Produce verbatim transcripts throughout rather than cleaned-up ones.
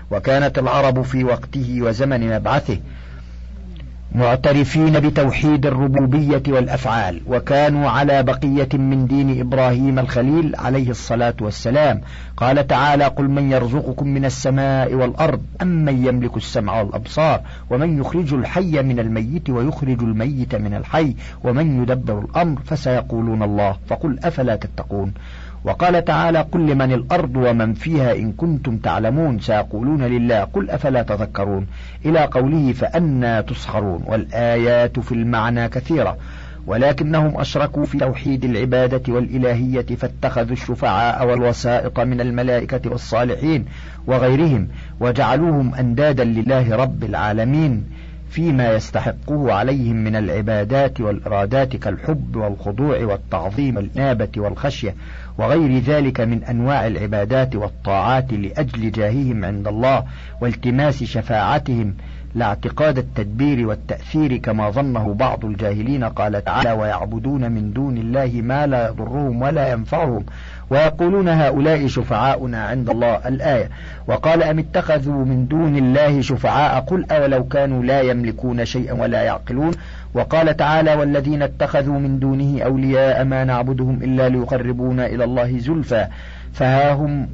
وكانت العرب في وقته وزمن مبعثه معترفين بتوحيد الربوبية والأفعال، وكانوا على بقية من دين إبراهيم الخليل عليه الصلاة والسلام. قال تعالى: قل من يرزقكم من السماء والأرض أمن يملك السمع والأبصار ومن يخرج الحي من الميت ويخرج الميت من الحي ومن يدبر الأمر فسيقولون الله فقل أفلا تتقون. وقال تعالى: قل لمن الأرض ومن فيها إن كنتم تعلمون سيقولون لله قل أفلا تذكرون، إلى قوله فأنى تسحرون. والآيات في المعنى كثيرة، ولكنهم أشركوا في توحيد العبادة والإلهية، فاتخذوا الشفعاء والوسائط من الملائكة والصالحين وغيرهم وجعلوهم أندادا لله رب العالمين فيما يستحقه عليهم من العبادات والإرادات كالحب والخضوع والتعظيم والإنابة والخشية وغير ذلك من أنواع العبادات والطاعات لأجل جاههم عند الله والتماس شفاعتهم، لا اعتقاد التدبير والتأثير كما ظنه بعض الجاهلين. قال تعالى: ويعبدون من دون الله ما لا يضرهم ولا ينفعهم ويقولون هؤلاء شفعاؤنا عند الله، الآية. وقال: أم اتخذوا من دون الله شفعاء قل أولو كانوا لا يملكون شيئا ولا يعقلون. وقال تعالى: والذين اتخذوا من دونه أولياء ما نعبدهم إلا ليقربونا إلى الله زلفى فهاهم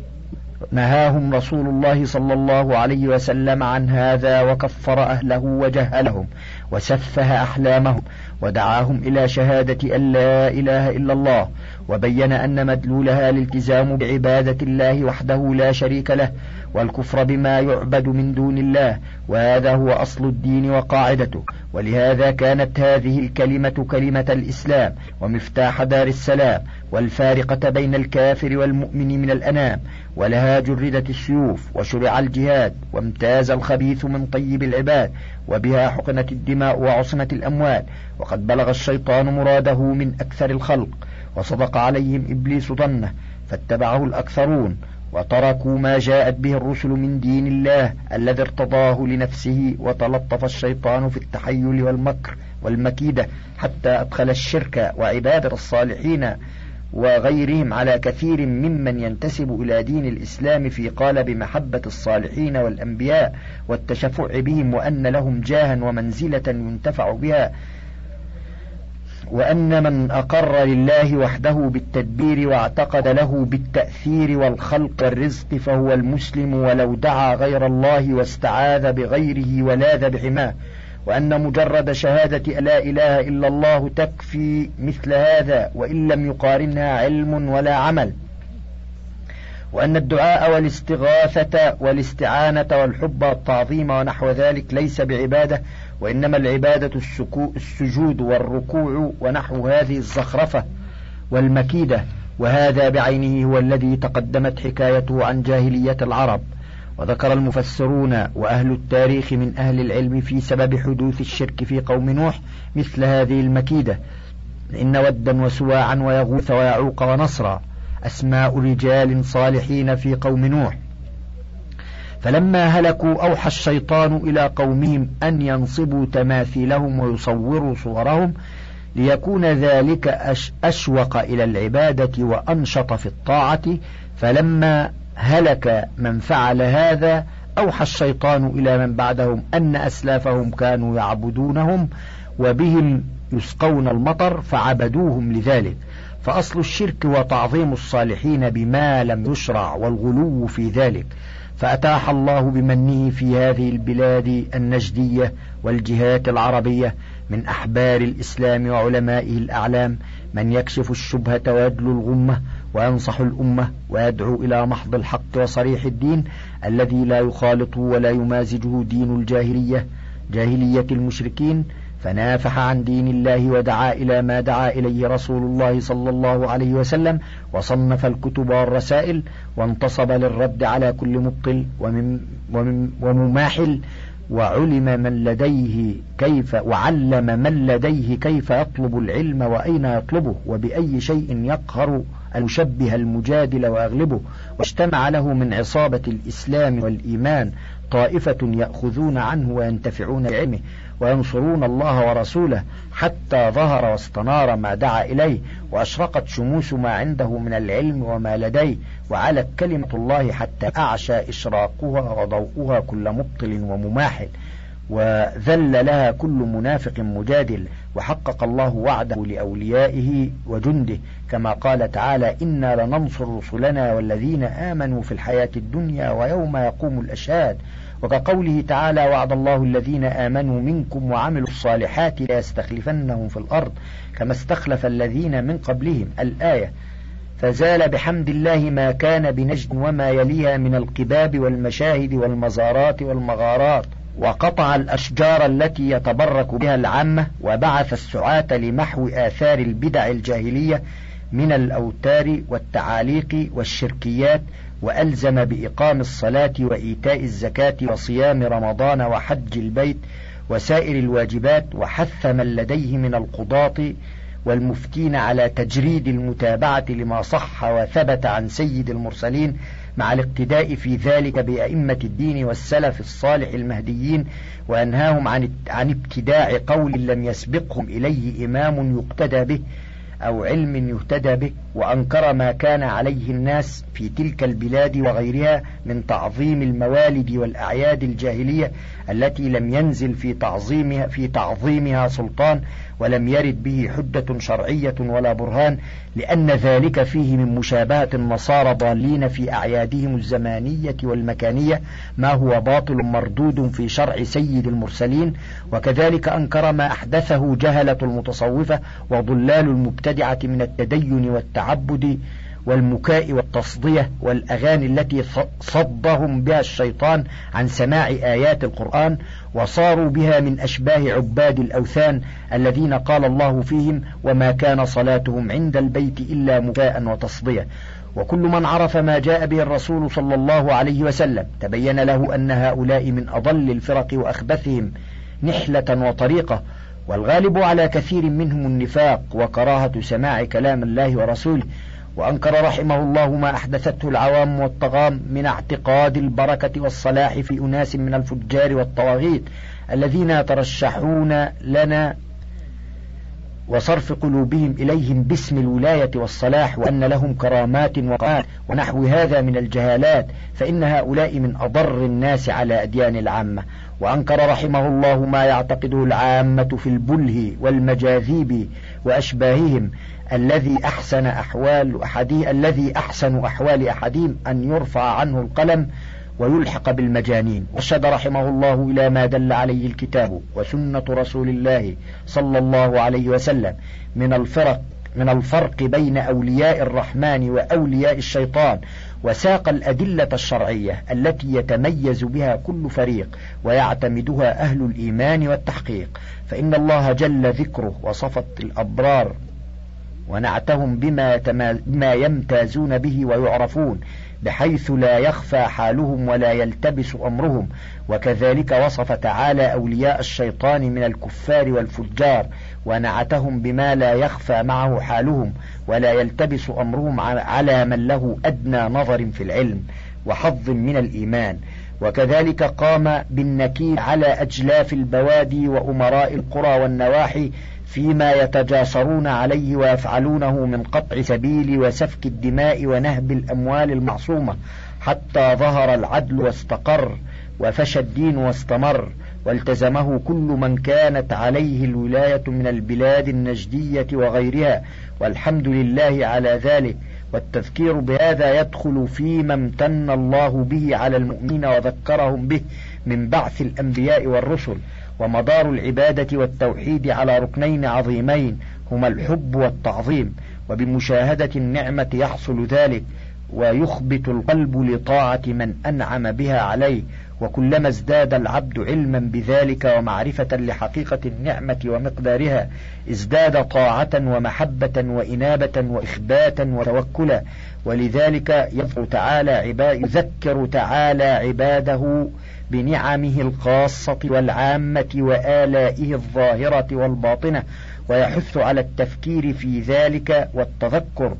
نهاهم رسول الله صلى الله عليه وسلم عن هذا وكفر أهله وجهلهم وسفه أحلامهم ودعاهم إلى شهادة أن لا إله إلا الله، وبين أن مدلولها الالتزام بعبادة الله وحده لا شريك له والكفر بما يعبد من دون الله، وهذا هو أصل الدين وقاعدته. ولهذا كانت هذه الكلمة كلمة الإسلام ومفتاح دار السلام والفارقة بين الكافر والمؤمن من الأنام، ولها جردت السيوف وشرع الجهاد وامتاز الخبيث من طيب العباد، وبها حقنت الدماء وعصمت الأموال. وقد بلغ الشيطان مراده من أكثر الخلق وصدق عليهم إبليس ظنه فاتبعه الأكثرون وتركوا ما جاءت به الرسل من دين الله الذي ارتضاه لنفسه، وتلطف الشيطان في التحيل والمكر والمكيدة حتى أدخل الشرك وعبادة الصالحين وغيرهم على كثير ممن ينتسب إلى دين الإسلام في قالب محبة الصالحين والأنبياء والتشفع بهم، وأن لهم جاها ومنزلة ينتفع بها، وأن من أقر لله وحده بالتدبير واعتقد له بالتأثير والخلق والرزق فهو المسلم ولو دعا غير الله واستعاذ بغيره ولاذ بحماه، وأن مجرد شهادة لا إله إلا الله تكفي مثل هذا وإن لم يقارنها علم ولا عمل، وأن الدعاء والاستغاثة والاستعانة والحب والتعظيم ونحو ذلك ليس بعبادة، وإنما العبادة السجود والركوع ونحو هذه الزخرفة والمكيدة، وهذا بعينه هو الذي تقدمت حكايته عن جاهلية العرب. وذكر المفسرون وأهل التاريخ من أهل العلم في سبب حدوث الشرك في قوم نوح مثل هذه المكيدة: إن ودا وسواعا ويغوث ويعوق ونصرا أسماء رجال صالحين في قوم نوح، فلما هلكوا أوحى الشيطان إلى قومهم أن ينصبوا تماثيلهم ويصوروا صورهم ليكون ذلك أشوق إلى العبادة وأنشط في الطاعة. فلما هلك من فعل هذا أوحى الشيطان إلى من بعدهم أن أسلافهم كانوا يعبدونهم وبهم يسقون المطر فعبدوهم لذلك. فأصل الشرك وتعظيم الصالحين بما لم يشرع والغلو في ذلك. فأتاح الله بمنه في هذه البلاد النجدية والجهات العربية من أحبار الإسلام وعلمائه الأعلام من يكشف الشبهة ويدلو الغمة وينصح الأمة ويدعو إلى محض الحق وصريح الدين الذي لا يخالطه ولا يمازجه دين الجاهلية جاهلية المشركين، فنافح عن دين الله ودعا إلى ما دعا إليه رسول الله صلى الله عليه وسلم، وصنف الكتب والرسائل، وانتصب للرد على كل مبطل ومماحل، وعلم من لديه كيف وعلم من لديه كيف يطلب العلم وأين يطلبه وبأي شيء يقهر المشبه المجادل وأغلبه، واجتمع له من عصابة الإسلام والإيمان طائفة يأخذون عنه وينتفعون بعلمه وينصرون الله ورسوله، حتى ظهر واستنار ما دعا إليه، وأشرقت شموس ما عنده من العلم وما لديه، وعلت كلمة الله حتى أعشى إشراقها وضوءها كل مبطل ومماحل، وذل لها كل منافق مجادل، وحقق الله وعده لأوليائه وجنده، كما قال تعالى: إنا لننصر رسلنا والذين آمنوا في الحياة الدنيا ويوم يقوم الأشهاد، وكقوله تعالى: وعد الله الذين آمنوا منكم وعملوا الصالحات ليستخلفنهم في الأرض كما استخلف الذين من قبلهم، الآية. فزال بحمد الله ما كان بنجد وما يليها من القباب والمشاهد والمزارات والمغارات، وقطع الأشجار التي يتبرك بها العامة، وبعث السعاة لمحو آثار البدع الجاهلية من الأوتار والتعاليق والشركيات، وألزم بإقام الصلاة وإيتاء الزكاة وصيام رمضان وحج البيت وسائر الواجبات، وحث من لديه من القضاة والمفتين على تجريد المتابعة لما صح وثبت عن سيد المرسلين، مع الاقتداء في ذلك بأئمة الدين والسلف الصالح المهديين، وأنهاهم عن عن ابتداع قول لم يسبقهم إليه إمام يقتدى به أو علم يهتدى به، وأنكر ما كان عليه الناس في تلك البلاد وغيرها من تعظيم الموالد والأعياد الجاهلية التي لم ينزل في تعظيمها في تعظيمها سلطان، ولم يرد به حجة شرعية ولا برهان، لأن ذلك فيه من مشابهة النصارى ضالين في أعيادهم الزمانية والمكانية ما هو باطل مردود في شرع سيد المرسلين. وكذلك أنكر ما أحدثه جهلة المتصوفة وضلال المبتدعة من التدين والتعبد والمكاء والتصدية والأغاني التي صدهم بها الشيطان عن سماع آيات القرآن، وصاروا بها من أشباه عباد الأوثان الذين قال الله فيهم: وما كان صلاتهم عند البيت إلا مكاء وتصدية. وكل من عرف ما جاء به الرسول صلى الله عليه وسلم تبين له أن هؤلاء من أضل الفرق وأخبثهم نحلة وطريقة، والغالب على كثير منهم النفاق وكراهة سماع كلام الله ورسوله. وأنكر رحمه الله ما أحدثته العوام والطغام من اعتقاد البركة والصلاح في أناس من الفجار والطواغيت الذين يترشحون لنا، وصرف قلوبهم إليهم باسم الولاية والصلاح، وأن لهم كرامات وقات ونحو هذا من الجهالات، فإن هؤلاء من أضر الناس على أديان العامة. وأنكر رحمه الله ما يعتقده العامة في البله والمجاذيب وأشباههم الذي أحسن أحوال أحدي الذي أحسن أحوال أحدهم أن يرفع عنه القلم ويلحق بالمجانين. وارشد رحمه الله إلى ما دل عليه الكتاب وسنة رسول الله صلى الله عليه وسلم من الفرق من الفرق بين أولياء الرحمن وأولياء الشيطان، وساق الأدلة الشرعية التي يتميز بها كل فريق ويعتمدها أهل الإيمان والتحقيق. فإن الله جل ذكره وصفت الأبرار ونعتهم بما, بما يمتازون به ويعرفون، بحيث لا يخفى حالهم ولا يلتبس أمرهم. وكذلك وصف تعالى أولياء الشيطان من الكفار والفجار ونعتهم بما لا يخفى معه حالهم ولا يلتبس أمرهم على من له أدنى نظر في العلم وحظ من الإيمان. وكذلك قام بالنكير على أجلاف البوادي وأمراء القرى والنواحي فيما يتجاسرون عليه ويفعلونه من قطع سبيل وسفك الدماء ونهب الأموال المعصومة، حتى ظهر العدل واستقر وفشى الدين واستمر، والتزمه كل من كانت عليه الولاية من البلاد النجدية وغيرها، والحمد لله على ذلك. والتذكير بهذا يدخل فيما امتن الله به على المؤمنين وذكرهم به من بعث الأنبياء والرسل. ومدار العبادة والتوحيد على ركنين عظيمين هما الحب والتعظيم، وبمشاهدة النعمة يحصل ذلك ويخبت القلب لطاعة من أنعم بها عليه. وكلما ازداد العبد علما بذلك ومعرفة لحقيقة النعمة ومقدارها ازداد طاعة ومحبة وإنابة وإخباتا وتوكلا. ولذلك يذكر تعالى عباد يذكر تعالى عباده بنعمه الخاصة والعامة وآلائه الظاهرة والباطنة، ويحث على التفكير في ذلك والتذكر.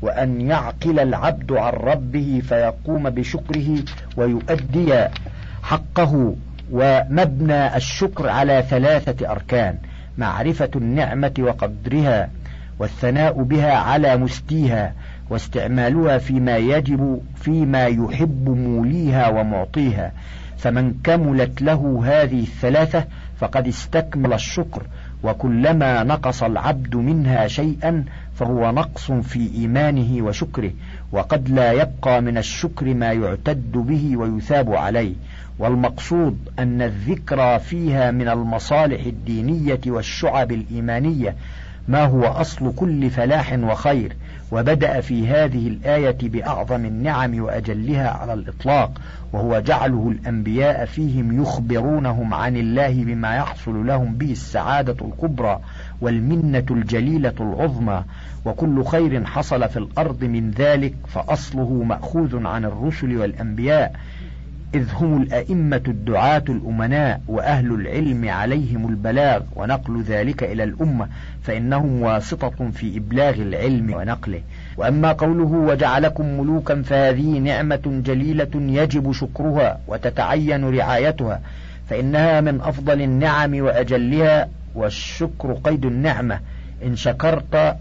وأن يعقل العبد عن ربه فيقوم بشكره ويؤدي حقه. ومبنى الشكر على ثلاثة أركان: معرفة النعمة وقدرها، والثناء بها على مسديها، واستعمالها فيما يجب فيما يحب موليها ومعطيها. فمن كملت له هذه الثلاثة فقد استكمل الشكر، وكلما نقص العبد منها شيئا فهو نقص في إيمانه وشكره، وقد لا يبقى من الشكر ما يعتد به ويثاب عليه. والمقصود أن الذكر فيها من المصالح الدينية والشعب الإيمانية ما هو أصل كل فلاح وخير. وبدأ في هذه الآية بأعظم النعم وأجلها على الإطلاق، وهو جعله الأنبياء فيهم يخبرونهم عن الله بما يحصل لهم به السعادة الكبرى والمنة الجليلة العظمى. وكل خير حصل في الأرض من ذلك فأصله مأخوذ عن الرسل والأنبياء، إذ هم الأئمة الدعاة الأمناء وأهل العلم عليهم البلاغ ونقل ذلك إلى الأمة، فإنهم واسطة في إبلاغ العلم ونقله. وأما قوله وجعلكم ملوكا فهذه نعمة جليلة يجب شكرها وتتعين رعايتها، فإنها من أفضل النعم وأجلها، والشكر قيد النعمة. إن شكرت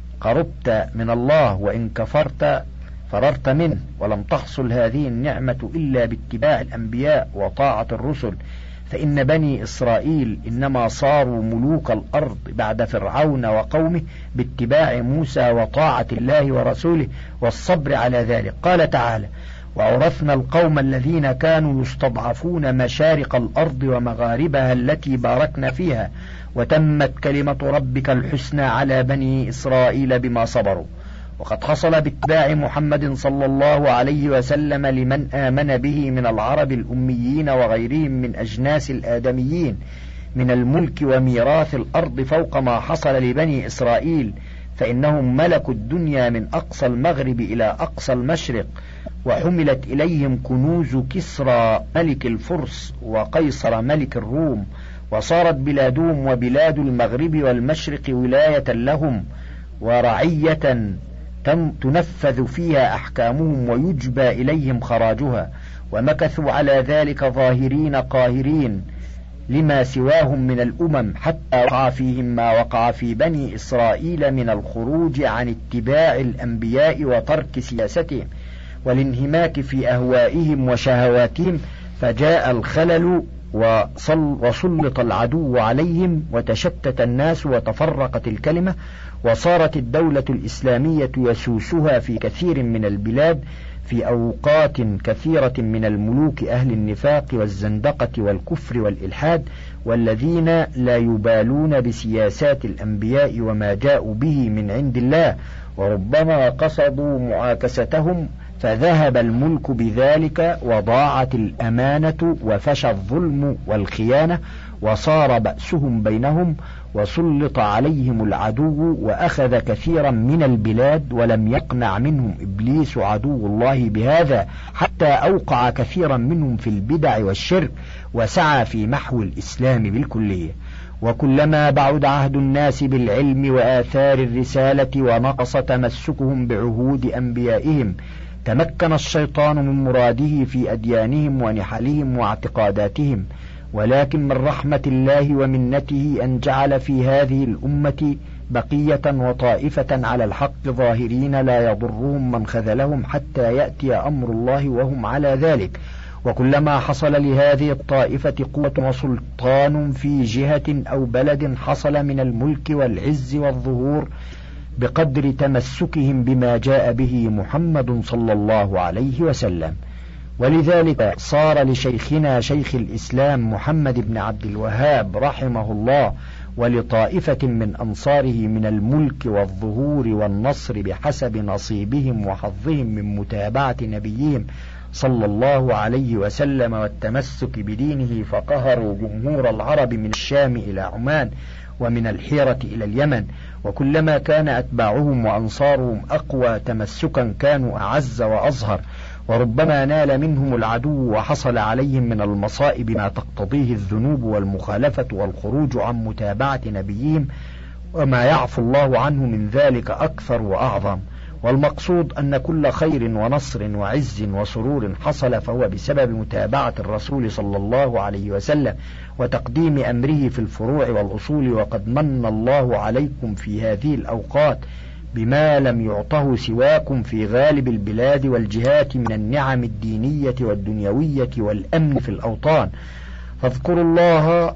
قربت من الله، وإن كفرت فررت منه. ولم تحصل هذه النعمة إلا باتباع الأنبياء وطاعة الرسل، فإن بني إسرائيل إنما صاروا ملوك الأرض بعد فرعون وقومه باتباع موسى وطاعة الله ورسوله والصبر على ذلك. قال تعالى: وأورثنا القوم الذين كانوا يستضعفون مشارق الأرض ومغاربها التي باركنا فيها، وتمت كلمة ربك الحسنى على بني إسرائيل بما صبروا. وقد حصل باتباع محمد صلى الله عليه وسلم لمن آمن به من العرب الأميين وغيرهم من أجناس الآدميين من الملك وميراث الأرض فوق ما حصل لبني إسرائيل، فإنهم ملكوا الدنيا من أقصى المغرب إلى أقصى المشرق، وحملت إليهم كنوز كسرى ملك الفرس وقيصر ملك الروم، وصارت بلادهم وبلاد المغرب والمشرق ولاية لهم ورعية تنفذ فيها أحكامهم ويجبى إليهم خراجها، ومكثوا على ذلك ظاهرين قاهرين لما سواهم من الأمم، حتى وقع فيهم ما وقع في بني إسرائيل من الخروج عن اتباع الأنبياء وترك سياستهم والانهماك في أهوائهم وشهواتهم، فجاء الخلل وسلط العدو عليهم وتشتت الناس وتفرقت الكلمة، وصارت الدولة الإسلامية يسوسها في كثير من البلاد في أوقات كثيرة من الملوك أهل النفاق والزندقة والكفر والإلحاد، والذين لا يبالون بسياسات الأنبياء وما جاءوا به من عند الله، وربما قصدوا معاكستهم فذهب الملك بذلك، وضاعت الأمانة وفشى الظلم والخيانة، وصار بأسهم بينهم، وسلط عليهم العدو وأخذ كثيرا من البلاد، ولم يقنع منهم إبليس عدو الله بهذا، حتى أوقع كثيرا منهم في البدع والشرك، وسعى في محو الإسلام بالكلية. وكلما بعد عهد الناس بالعلم وآثار الرسالة ونقص تمسكهم بعهود أنبيائهم، تمكن الشيطان من مراده في أديانهم ونحلهم واعتقاداتهم. ولكن من رحمة الله ومنته أن جعل في هذه الأمة بقية وطائفة على الحق ظاهرين لا يضرهم من خذلهم حتى يأتي أمر الله وهم على ذلك. وكلما حصل لهذه الطائفة قوة وسلطان في جهة أو بلد حصل من الملك والعز والظهور بقدر تمسكهم بما جاء به محمد صلى الله عليه وسلم. ولذلك صار لشيخنا شيخ الإسلام محمد بن عبد الوهاب رحمه الله ولطائفة من أنصاره من الملك والظهور والنصر بحسب نصيبهم وحظهم من متابعة نبيهم صلى الله عليه وسلم والتمسك بدينه، فقهروا جمهور العرب من الشام إلى عمان ومن الحيرة إلى اليمن. وكلما كان أتباعهم وأنصارهم أقوى تمسكا كانوا أعز وأظهر، وربما نال منهم العدو وحصل عليهم من المصائب ما تقتضيه الذنوب والمخالفة والخروج عن متابعة نبيهم، وما يعفو الله عنه من ذلك أكثر وأعظم. والمقصود أن كل خير ونصر وعز وسرور حصل فهو بسبب متابعة الرسول صلى الله عليه وسلم وتقديم أمره في الفروع والأصول. وقد من الله عليكم في هذه الأوقات بما لم يعطه سواكم في غالب البلاد والجهات من النعم الدينية والدنيوية والأمن في الأوطان، فاذكروا الله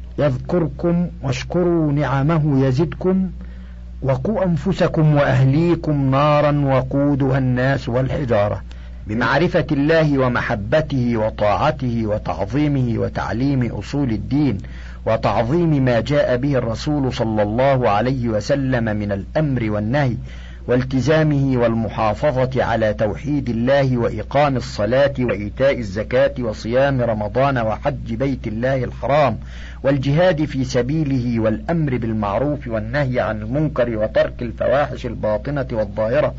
يذكركم واشكروا نعمه يزدكم، وقوا أنفسكم وأهليكم نارا وقودها الناس والحجارة، بمعرفة الله ومحبته وطاعته وتعظيمه وتعليم أصول الدين وتعظيم ما جاء به الرسول صلى الله عليه وسلم من الأمر والنهي، والتزامه والمحافظة على توحيد الله وإقام الصلاة وإيتاء الزكاة وصيام رمضان وحج بيت الله الحرام والجهاد في سبيله والأمر بالمعروف والنهي عن المنكر وترك الفواحش الباطنة والظاهرة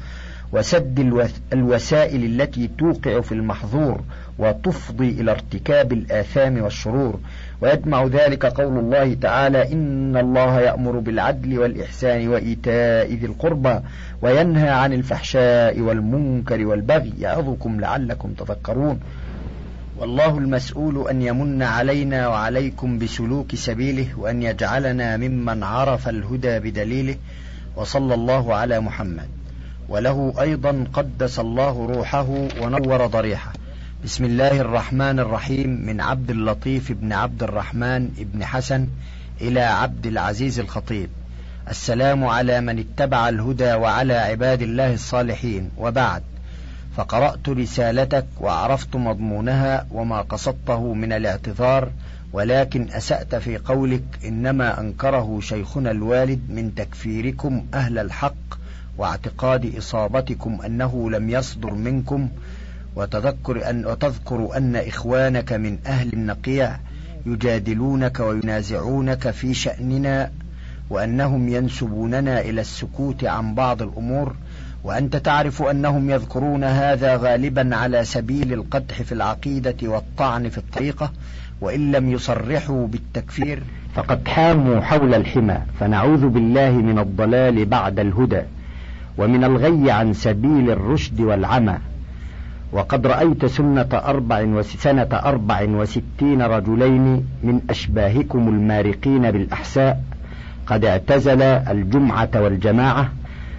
وسد الوسائل التي توقع في المحظور وتفضي إلى ارتكاب الآثام والشرور. ويجمع ذلك قول الله تعالى: إن الله يأمر بالعدل والإحسان وإيتاء ذي القربى وينهى عن الفحشاء والمنكر والبغي يعظكم لعلكم تذكرون. والله المسؤول أن يمن علينا وعليكم بسلوك سبيله وأن يجعلنا ممن عرف الهدى بدليله. وصلى الله على محمد. وله أيضا قدس الله روحه ونور ضريحه. بسم الله الرحمن الرحيم. من عبد اللطيف بن عبد الرحمن بن حسن إلى عبد العزيز الخطيب. السلام على من اتبع الهدى وعلى عباد الله الصالحين، وبعد، فقرأت رسالتك وعرفت مضمونها وما قصدته من الاعتذار، ولكن أسأت في قولك إنما أنكره شيخنا الوالد من تكفيركم أهل الحق واعتقاد إصابتكم أنه لم يصدر منكم، وتذكر أن, وتذكر أن إخوانك من أهل النقيع يجادلونك وينازعونك في شأننا وأنهم ينسبوننا إلى السكوت عن بعض الأمور، وأنت تعرف أنهم يذكرون هذا غالبا على سبيل القدح في العقيدة والطعن في الطريقة، وإن لم يصرحوا بالتكفير فقد حاموا حول الحمى، فنعوذ بالله من الضلال بعد الهدى ومن الغي عن سبيل الرشد والعمى. وقد رأيت سنة أربع وسنة أربع وستين رجلين من أشباهكم المارقين بالأحساء قد اعتزل الجمعة والجماعة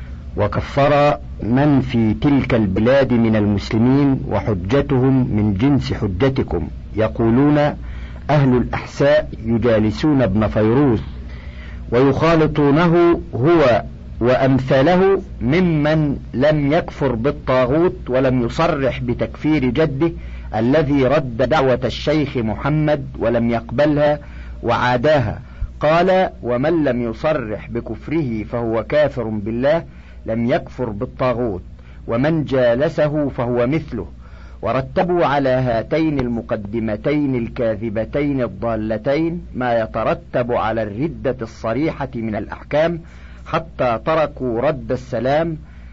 وكفر من في تلك البلاد من المسلمين، وحجتهم من جنس حجتكم، يقولون أهل الأحساء يجالسون ابن فيروز ويخالطونه هو وأمثاله ممن لم يكفر بالطاغوت ولم يصرح بتكفير جده الذي رد دعوة الشيخ محمد ولم يقبلها وعاداها. قال: ومن لم يصرح بكفره فهو كافر بالله لم يكفر بالطاغوت، ومن جالسه فهو مثله. ورتبوا على هاتين المقدمتين الكاذبتين الضالتين ما يترتب على الردة الصريحة من الأحكام، حتى تركوا رد السلام،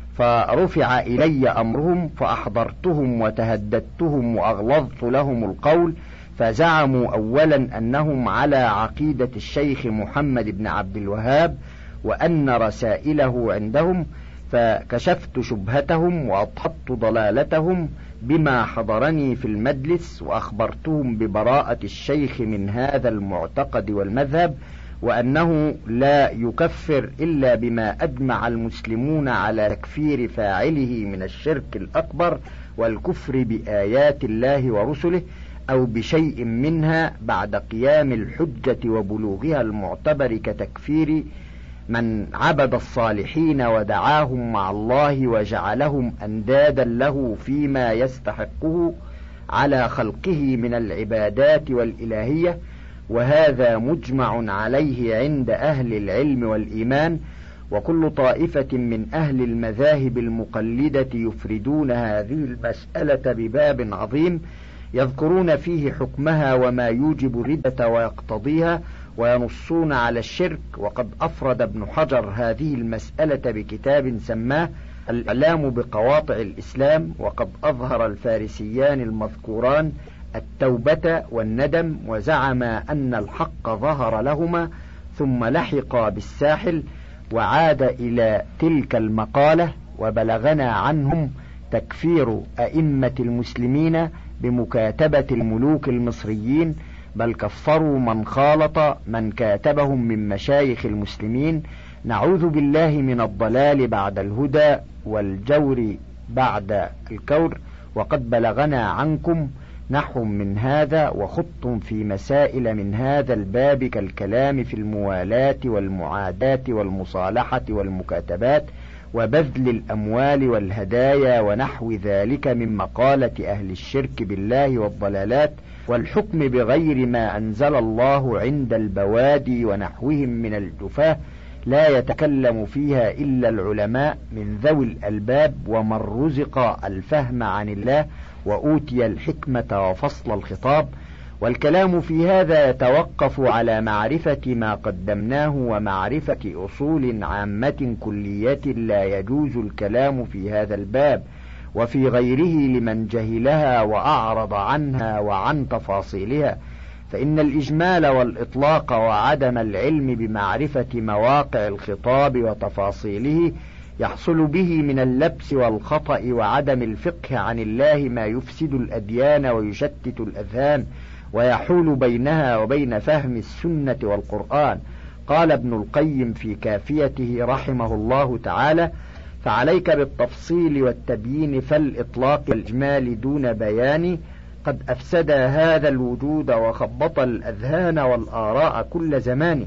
فرفع إلي أمرهم فأحضرتهم وتهددتهم وأغلظت لهم القول، فزعموا أولا أنهم على عقيدة الشيخ محمد بن عبد الوهاب وأن رسائله عندهم، فكشفت شبهتهم وأضحضت ضلالتهم بما حضرني في المجلس، وأخبرتهم ببراءة الشيخ من هذا المعتقد والمذهب، وأنه لا يكفر إلا بما أجمع المسلمون على تكفير فاعله من الشرك الأكبر والكفر بآيات الله ورسله أو بشيء منها بعد قيام الحجة وبلوغها المعتبر، كتكفير من عبد الصالحين ودعاهم مع الله وجعلهم أندادا له فيما يستحقه على خلقه من العبادات والإلهية، وهذا مجمع عليه عند أهل العلم والإيمان. وكل طائفة من أهل المذاهب المقلدة يفردون هذه المسألة بباب عظيم يذكرون فيه حكمها وما يوجب الردة ويقتضيها، وينصون على الشرك. وقد أفرد ابن حجر هذه المسألة بكتاب سماه الإعلام بقواطع الإسلام، وقد أظهر الفارسيان المذكوران التوبة والندم، وزعم أن الحق ظهر لهما ثم لحق بالساحل، وعاد إلى تلك المقالة وبلغنا عنهم تكفير أئمة المسلمين بمكاتبة الملوك المصريين، بل كفروا من خالط من كاتبهم من مشايخ المسلمين. نعوذ بالله من الضلال بعد الهدى والجور بعد الكور، وقد بلغنا عنكم نحو من هذا، وخضتم في مسائل من هذا الباب كالكلام في الموالاة والمعاداة والمصالحة والمكاتبات وبذل الأموال والهدايا ونحو ذلك من مقالة أهل الشرك بالله والضلالات، والحكم بغير ما أنزل الله عند البوادي ونحوهم من الجفاة، لا يتكلم فيها إلا العلماء من ذوي الألباب، ومن رزق الفهم عن الله وأوتي الحكمة وفصل الخطاب. والكلام في هذا يتوقف على معرفة ما قدمناه ومعرفة أصول عامة كلية لا يجوز الكلام في هذا الباب وفي غيره لمن جهلها وأعرض عنها وعن تفاصيلها، فإن الإجمال والإطلاق وعدم العلم بمعرفة مواقع الخطاب وتفاصيله يحصل به من اللبس والخطأ وعدم الفقه عن الله ما يفسد الأديان ويشتت الأذهان ويحول بينها وبين فهم السنة والقرآن. قال ابن القيم في كافيته رحمه الله تعالى: فعليك بالتفصيل والتبيين فالإطلاق والإجمال دون بيان، قد أفسد هذا الوجود وخبط الأذهان والآراء كل زمان.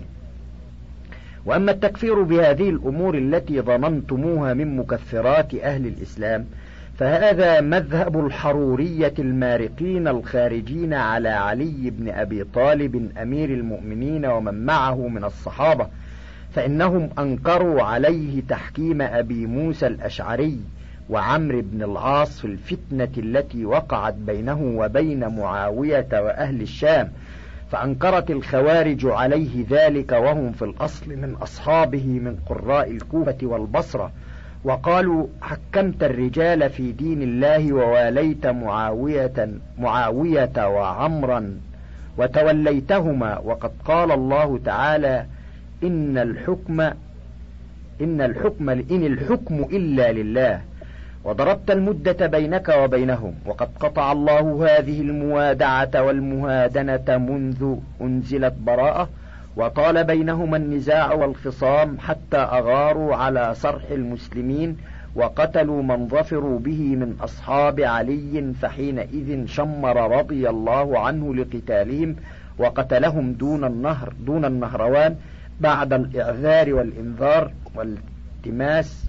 وأما التكفير بهذه الأمور التي ظننتموها من مكفرات أهل الإسلام فهذا مذهب الحرورية المارقين الخارجين على علي بن أبي طالب أمير المؤمنين ومن معه من الصحابة، فإنهم أنكروا عليه تحكيم أبي موسى الأشعري وعمرو بن العاص في الفتنة التي وقعت بينه وبين معاوية وأهل الشام، فأنكرت الخوارج عليه ذلك وهم في الأصل من أصحابه من قراء الكوفة والبصرة، وقالوا: حكمت الرجال في دين الله وواليت معاوية, معاوية وعمرا وتوليتهما، وقد قال الله تعالى: إن الحكم إن الحكم إن الحكم إلا لله، وضربت المدة بينك وبينهم، وقد قطع الله هذه الموادعة والمهادنة منذ أنزلت براءة، وطال بينهما النزاع والخصام حتى أغاروا على صرح المسلمين وقتلوا من ظفروا به من أصحاب علي، فحينئذ شمر رضي الله عنه لقتالهم وقتلهم دون النهر دون النهروان بعد الإعذار والإنذار والتماس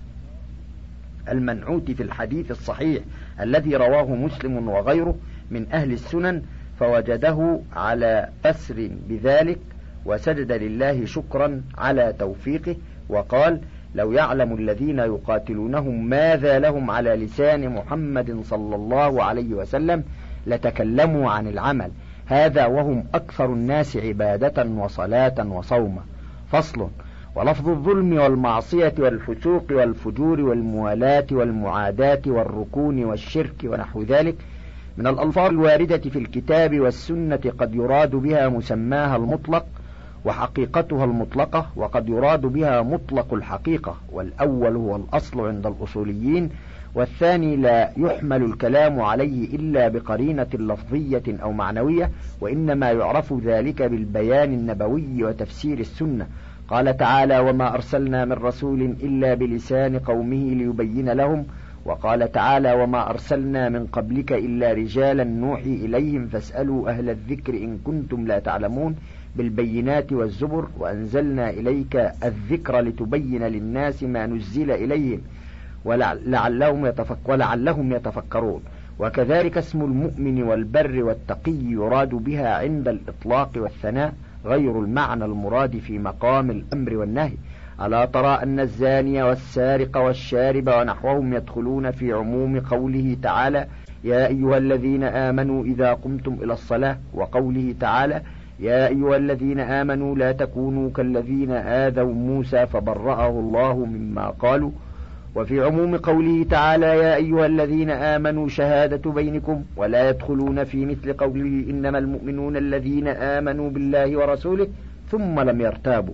المنعوت في الحديث الصحيح الذي رواه مسلم وغيره من أهل السنن، فوجده على أسر بذلك وسجد لله شكرا على توفيقه، وقال: لو يعلم الذين يقاتلونهم ماذا لهم على لسان محمد صلى الله عليه وسلم لتكلموا عن العمل، هذا وهم أكثر الناس عبادة وصلاة وصوما. فصل: ولفظ الظلم والمعصية والفسوق والفجور والموالاة والمعاداة والركون والشرك ونحو ذلك من الألفاظ الواردة في الكتاب والسنة قد يراد بها مسماها المطلق وحقيقتها المطلقة، وقد يراد بها مطلق الحقيقة، والأول هو الأصل عند الأصوليين، والثاني لا يحمل الكلام عليه إلا بقرينة لفظية أو معنوية، وإنما يعرف ذلك بالبيان النبوي وتفسير السنة. قال تعالى: وما أرسلنا من رسول إلا بلسان قومه ليبين لهم، وقال تعالى: وما أرسلنا من قبلك إلا رجالا نوحي إليهم فاسألوا أهل الذكر إن كنتم لا تعلمون، بالبينات والزبر، وأنزلنا إليك الذكر لتبين للناس ما نزل إليهم ولعلهم, يتفك ولعلهم يتفكرون. وكذلك اسم المؤمن والبر والتقي يراد بها عند الإطلاق والثناء غير المعنى المراد في مقام الأمر والنهي. ألا ترى أن الزاني والسارق والشارب ونحوهم يدخلون في عموم قوله تعالى: يا أيها الذين آمنوا إذا قمتم إلى الصلاة، وقوله تعالى: يا أيها الذين آمنوا لا تكونوا كالذين آذوا موسى فبرأه الله مما قالوا، وفي عموم قوله تعالى: يا أيها الذين آمنوا شهادة بينكم، ولا يدخلون في مثل قوله إنما المؤمنون الذين آمنوا بالله ورسوله ثم لم يرتابوا،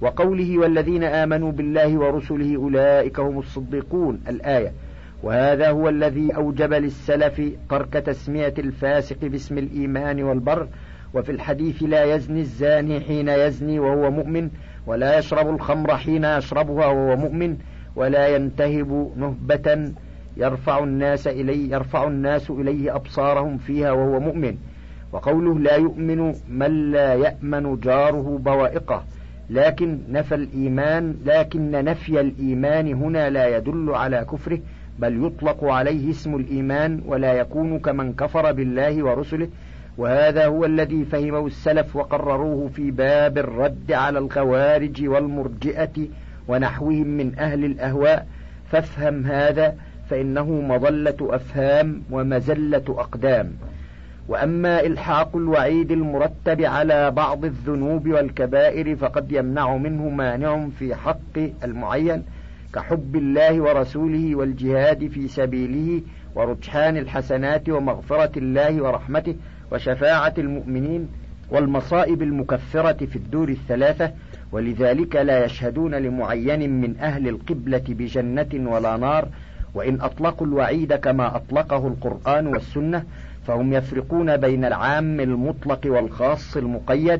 وقوله والذين آمنوا بالله ورسله أولئك هم الصديقون الآية. وهذا هو الذي أوجب للسلف ترك تسمية الفاسق باسم الإيمان والبر. وفي الحديث لا يزني الزاني حين يزني وهو مؤمن، ولا يشرب الخمر حين يشربها وهو مؤمن، ولا ينتهب نهبة يرفع الناس إليه يرفع الناس إليه أبصارهم فيها وهو مؤمن. وقوله لا يؤمن من لا يأمن جاره بوائقه، لكن نفى الإيمان لكن نفي الإيمان هنا لا يدل على كفره، بل يطلق عليه اسم الإيمان ولا يكون كمن كفر بالله ورسله. وهذا هو الذي فهمه السلف وقرروه في باب الرد على الخوارج والمرجئة ونحوهم من أهل الأهواء. فافهم هذا فإنه مضلة أفهام ومزلة أقدام. وأما إلحاق الوعيد المرتب على بعض الذنوب والكبائر فقد يمنع منه مانع في حق المعين، كحب الله ورسوله والجهاد في سبيله ورجحان الحسنات ومغفرة الله ورحمته وشفاعة المؤمنين والمصائب المكفرة في الدور الثلاثة. ولذلك لا يشهدون لمعين من أهل القبلة بجنة ولا نار، وإن أطلقوا الوعيد كما أطلقه القرآن والسنة فهم يفرقون بين العام المطلق والخاص المقيد.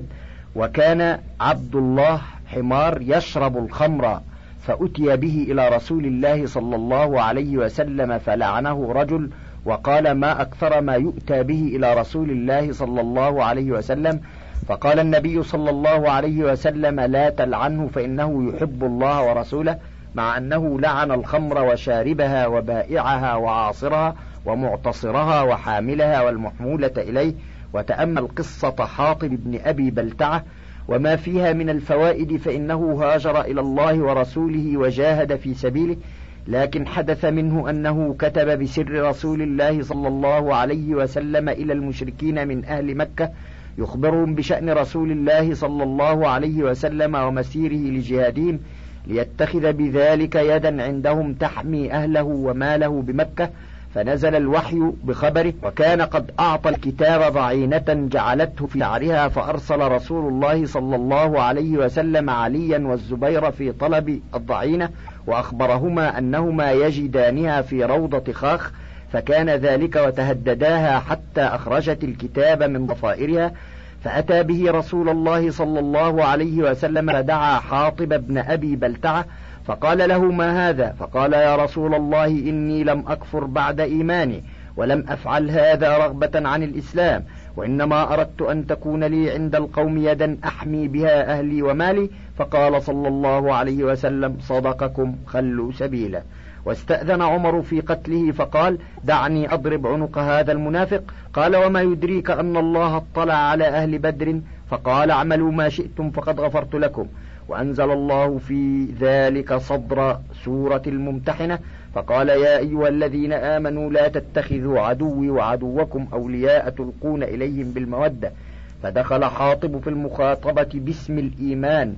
وكان عبد الله حمار يشرب الخمر فأتي به إلى رسول الله صلى الله عليه وسلم فلعنه رجل وقال ما أكثر ما يؤتى به إلى رسول الله صلى الله عليه وسلم، فقال النبي صلى الله عليه وسلم لا تلعنه فإنه يحب الله ورسوله، مع أنه لعن الخمر وشاربها وبائعها وعاصرها ومعتصرها وحاملها والمحمولة إليه. وتأمل قصة حاطب بن أبي بلتعة وما فيها من الفوائد، فإنه هاجر إلى الله ورسوله وجاهد في سبيله، لكن حدث منه أنه كتب بسر رسول الله صلى الله عليه وسلم إلى المشركين من أهل مكة يخبرهم بشأن رسول الله صلى الله عليه وسلم ومسيره لجهادهم، ليتخذ بذلك يدا عندهم تحمي أهله وماله بمكة. فنزل الوحي بخبره، وكان قد أعطى الكتاب ضعينة جعلته في شعرها، فأرسل رسول الله صلى الله عليه وسلم عليا والزبير في طلب الضعينة، وأخبرهما أنهما يجدانها في روضة خاخ، فكان ذلك وتهدداها حتى أخرجت الكتاب من ضفائرها. فأتى به رسول الله صلى الله عليه وسلم فدعا حاطب بن أبي بلتعة فقال له ما هذا؟ فقال يا رسول الله إني لم أكفر بعد إيماني، ولم أفعل هذا رغبة عن الإسلام، وإنما أردت أن تكون لي عند القوم يدا أحمي بها أهلي ومالي. فقال صلى الله عليه وسلم صدقكم خلوا سبيله. واستأذن عمر في قتله فقال دعني أضرب عنق هذا المنافق. قال وما يدريك أن الله اطلع على أهل بدر؟ فقال اعملوا ما شئتم فقد غفرت لكم. وأنزل الله في ذلك صدر سورة الممتحنة فقال يا أيها الذين آمنوا لا تتخذوا عدوي وعدوكم أولياء تلقون إليهم بالمودة. فدخل حاطب في المخاطبة باسم الإيمان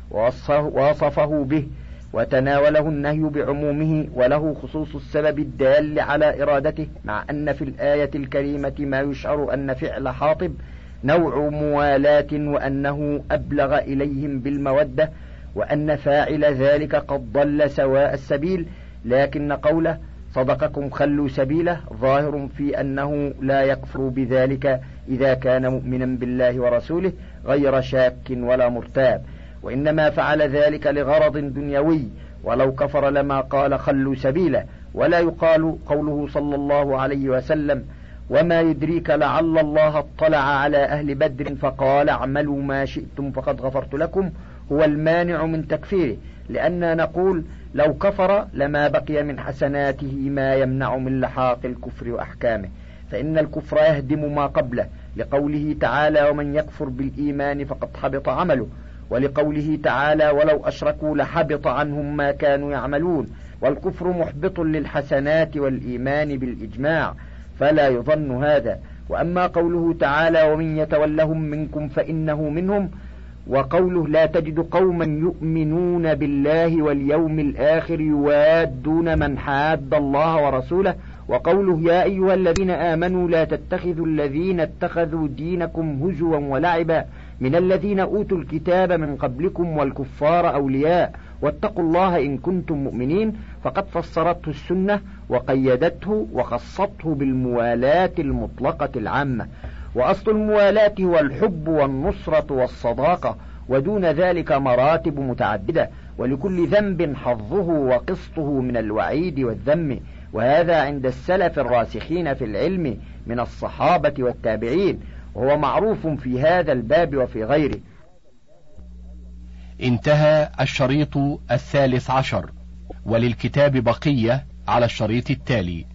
ووصفه به، وتناوله النهي بعمومه وله خصوص السبب الدال على إرادته، مع أن في الآية الكريمة ما يشعر أن فعل حاطب نوع موالاة وأنه أبلغ إليهم بالمودة، وأن فاعل ذلك قد ضل سواء السبيل. لكن قوله صدقكم خلوا سبيله ظاهر في أنه لا يكفر بذلك إذا كان مؤمنا بالله ورسوله غير شاك ولا مرتاب، وإنما فعل ذلك لغرض دنيوي، ولو كفر لما قال خلوا سبيله. ولا يقال قوله صلى الله عليه وسلم وما يدريك لعل الله اطلع على أهل بدر فقال اعملوا ما شئتم فقد غفرت لكم هو المانع من تكفيره، لأننا نقول لو كفر لما بقي من حسناته ما يمنع من لحاق الكفر وأحكامه، فإن الكفر يهدم ما قبله، لقوله تعالى ومن يكفر بالإيمان فقد حبط عمله، ولقوله تعالى ولو أشركوا لحبط عنهم ما كانوا يعملون. والكفر محبط للحسنات والإيمان بالإجماع، فلا يظن هذا. وأما قوله تعالى ومن يتولهم منكم فإنه منهم، وقوله لا تجد قوما يؤمنون بالله واليوم الآخر يوادون من حاد الله ورسوله، وقوله يا أيها الذين آمنوا لا تتخذوا الذين اتخذوا دينكم هزوا ولعبا من الذين أوتوا الكتاب من قبلكم والكفار أولياء واتقوا الله إن كنتم مؤمنين، فقد فسرته السنة وقيدته وخصته بالموالاة المطلقة العامة. وأصل الموالاة هو الحب والنصرة والصداقة، ودون ذلك مراتب متعددة، ولكل ذنب حظه وقسطه من الوعيد والذم، وهذا عند السلف الراسخين في العلم من الصحابة والتابعين، وهو معروف في هذا الباب وفي غيره. انتهى الشريط الثالث عشر، وللكتاب بقية على الشريط التالي.